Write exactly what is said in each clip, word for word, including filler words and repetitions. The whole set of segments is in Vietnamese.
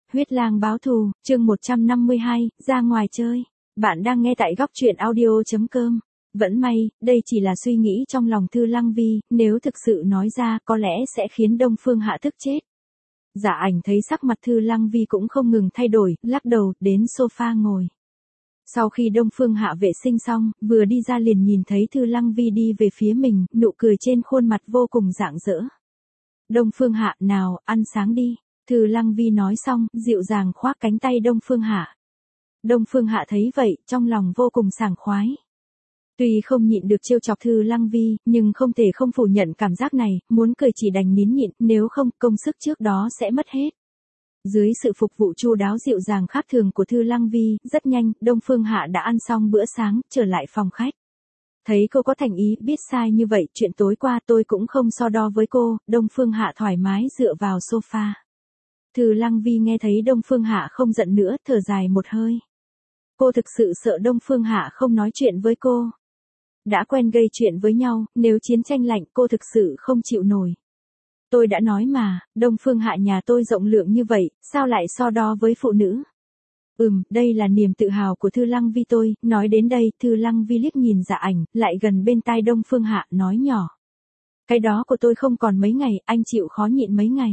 Huyết lang báo thù, chương một trăm năm mươi hai, ra ngoài chơi. Bạn đang nghe tại góc truyện audio chấm com. Vẫn may, đây chỉ là suy nghĩ trong lòng Thư Lăng Vi, nếu thực sự nói ra có lẽ sẽ khiến Đông Phương Hạ tức chết. Dạ Ảnh thấy sắc mặt Thư Lăng Vi cũng không ngừng thay đổi, lắc đầu, đến sofa ngồi. Sau khi Đông Phương Hạ vệ sinh xong, vừa đi ra liền nhìn thấy Thư Lăng Vi đi về phía mình, nụ cười trên khuôn mặt vô cùng rạng rỡ. Đông Phương Hạ, nào, ăn sáng đi. Thư Lăng Vi nói xong, dịu dàng khoác cánh tay Đông Phương Hạ. Đông Phương Hạ thấy vậy, trong lòng vô cùng sảng khoái. Tuy không nhịn được trêu chọc Thư Lăng Vi, nhưng không thể không phủ nhận cảm giác này, muốn cười chỉ đành nín nhịn, nếu không, công sức trước đó sẽ mất hết. Dưới sự phục vụ chu đáo dịu dàng khác thường của Thư Lăng Vi, rất nhanh, Đông Phương Hạ đã ăn xong bữa sáng, trở lại phòng khách. Thấy cô có thành ý, biết sai như vậy, chuyện tối qua tôi cũng không so đo với cô, Đông Phương Hạ thoải mái dựa vào sofa. Thư Lăng Vi nghe thấy Đông Phương Hạ không giận nữa, thở dài một hơi. Cô thực sự sợ Đông Phương Hạ không nói chuyện với cô. Đã quen gây chuyện với nhau, nếu chiến tranh lạnh cô thực sự không chịu nổi. Tôi đã nói mà, Đông Phương Hạ nhà tôi rộng lượng như vậy, sao lại so đo với phụ nữ? Ừm, đây là niềm tự hào của Thư Lăng Vi tôi, nói đến đây, Thư Lăng Vi liếc nhìn Dạ Ảnh, lại gần bên tai Đông Phương Hạ, nói nhỏ. Cái đó của tôi không còn mấy ngày, anh chịu khó nhịn mấy ngày.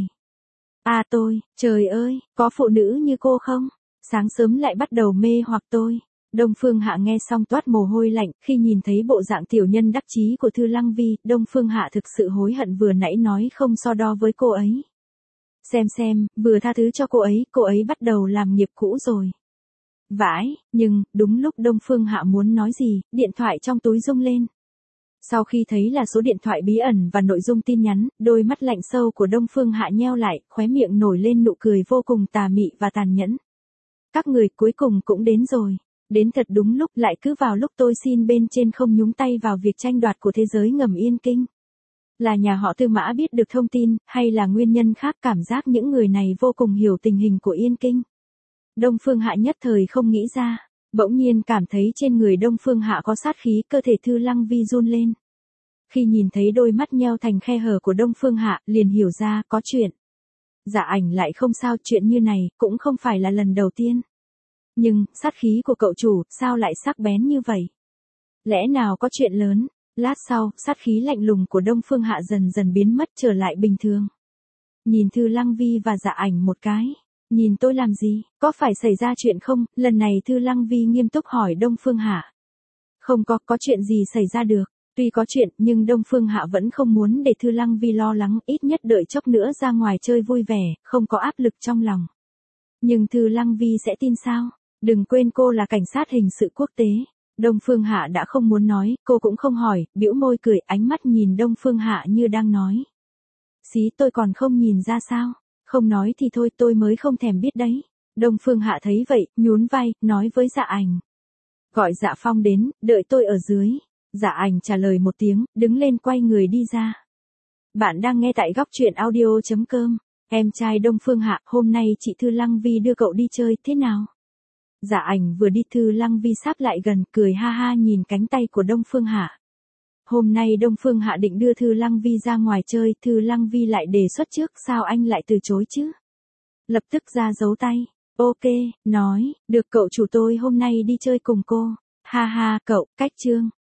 À tôi, trời ơi, có phụ nữ như cô không? Sáng sớm lại bắt đầu mê hoặc tôi. Đông Phương Hạ nghe xong toát mồ hôi lạnh, khi nhìn thấy bộ dạng tiểu nhân đắc chí của Thư Lăng Vi, Đông Phương Hạ thực sự hối hận vừa nãy nói không so đo với cô ấy. Xem xem, vừa tha thứ cho cô ấy, cô ấy bắt đầu làm nghiệp cũ rồi. Vãi, nhưng, đúng lúc Đông Phương Hạ muốn nói gì, điện thoại trong túi rung lên. Sau khi thấy là số điện thoại bí ẩn và nội dung tin nhắn, đôi mắt lạnh sâu của Đông Phương Hạ nheo lại, khóe miệng nổi lên nụ cười vô cùng tà mị và tàn nhẫn. Các người cuối cùng cũng đến rồi. Đến thật đúng lúc, lại cứ vào lúc tôi xin bên trên không nhúng tay vào việc tranh đoạt của thế giới ngầm Yên Kinh. Là nhà họ Tư Mã biết được thông tin, hay là nguyên nhân khác, cảm giác những người này vô cùng hiểu tình hình của Yên Kinh. Đông Phương Hạ nhất thời không nghĩ ra, bỗng nhiên cảm thấy trên người Đông Phương Hạ có sát khí, cơ thể Thư Lăng Vi run lên. Khi nhìn thấy đôi mắt nheo thành khe hở của Đông Phương Hạ, liền hiểu ra, có chuyện. Dạ Ảnh lại không sao, chuyện như này, cũng không phải là lần đầu tiên. Nhưng, sát khí của cậu chủ, sao lại sắc bén như vậy? Lẽ nào có chuyện lớn? Lát sau, sát khí lạnh lùng của Đông Phương Hạ dần dần biến mất, trở lại bình thường. Nhìn Thư Lăng Vi và Dạ Ảnh một cái. Nhìn tôi làm gì? Có phải xảy ra chuyện không? Lần này Thư Lăng Vi nghiêm túc hỏi Đông Phương Hạ. Không có, có chuyện gì xảy ra được. Tuy có chuyện, nhưng Đông Phương Hạ vẫn không muốn để Thư Lăng Vi lo lắng, ít nhất đợi chốc nữa ra ngoài chơi vui vẻ, không có áp lực trong lòng. Nhưng Thư Lăng Vi sẽ tin sao? Đừng quên cô là cảnh sát hình sự quốc tế. Đông Phương Hạ đã không muốn nói, cô cũng không hỏi, bĩu môi cười, ánh mắt nhìn Đông Phương Hạ như đang nói. Xí, tôi còn không nhìn ra sao? Không nói thì thôi, tôi mới không thèm biết đấy. Đông Phương Hạ thấy vậy, nhún vai, nói với Dạ Ảnh. Gọi Dạ Phong đến, đợi tôi ở dưới. Dạ Ảnh trả lời một tiếng, đứng lên quay người đi ra. Bạn đang nghe tại góc truyện audio chấm com. Em trai Đông Phương Hạ, hôm nay chị Thư Lăng Vi đưa cậu đi chơi, thế nào? Dạ Ảnh vừa đi, Thư Lăng Vi sáp lại gần, cười ha ha nhìn cánh tay của Đông Phương Hạ. Hôm nay Đông Phương Hạ định đưa Thư Lăng Vi ra ngoài chơi, Thư Lăng Vi lại đề xuất trước, sao anh lại từ chối chứ? Lập tức ra dấu tay. Ok, nói, được cậu chủ tôi hôm nay đi chơi cùng cô. Ha ha, cậu, cách trương.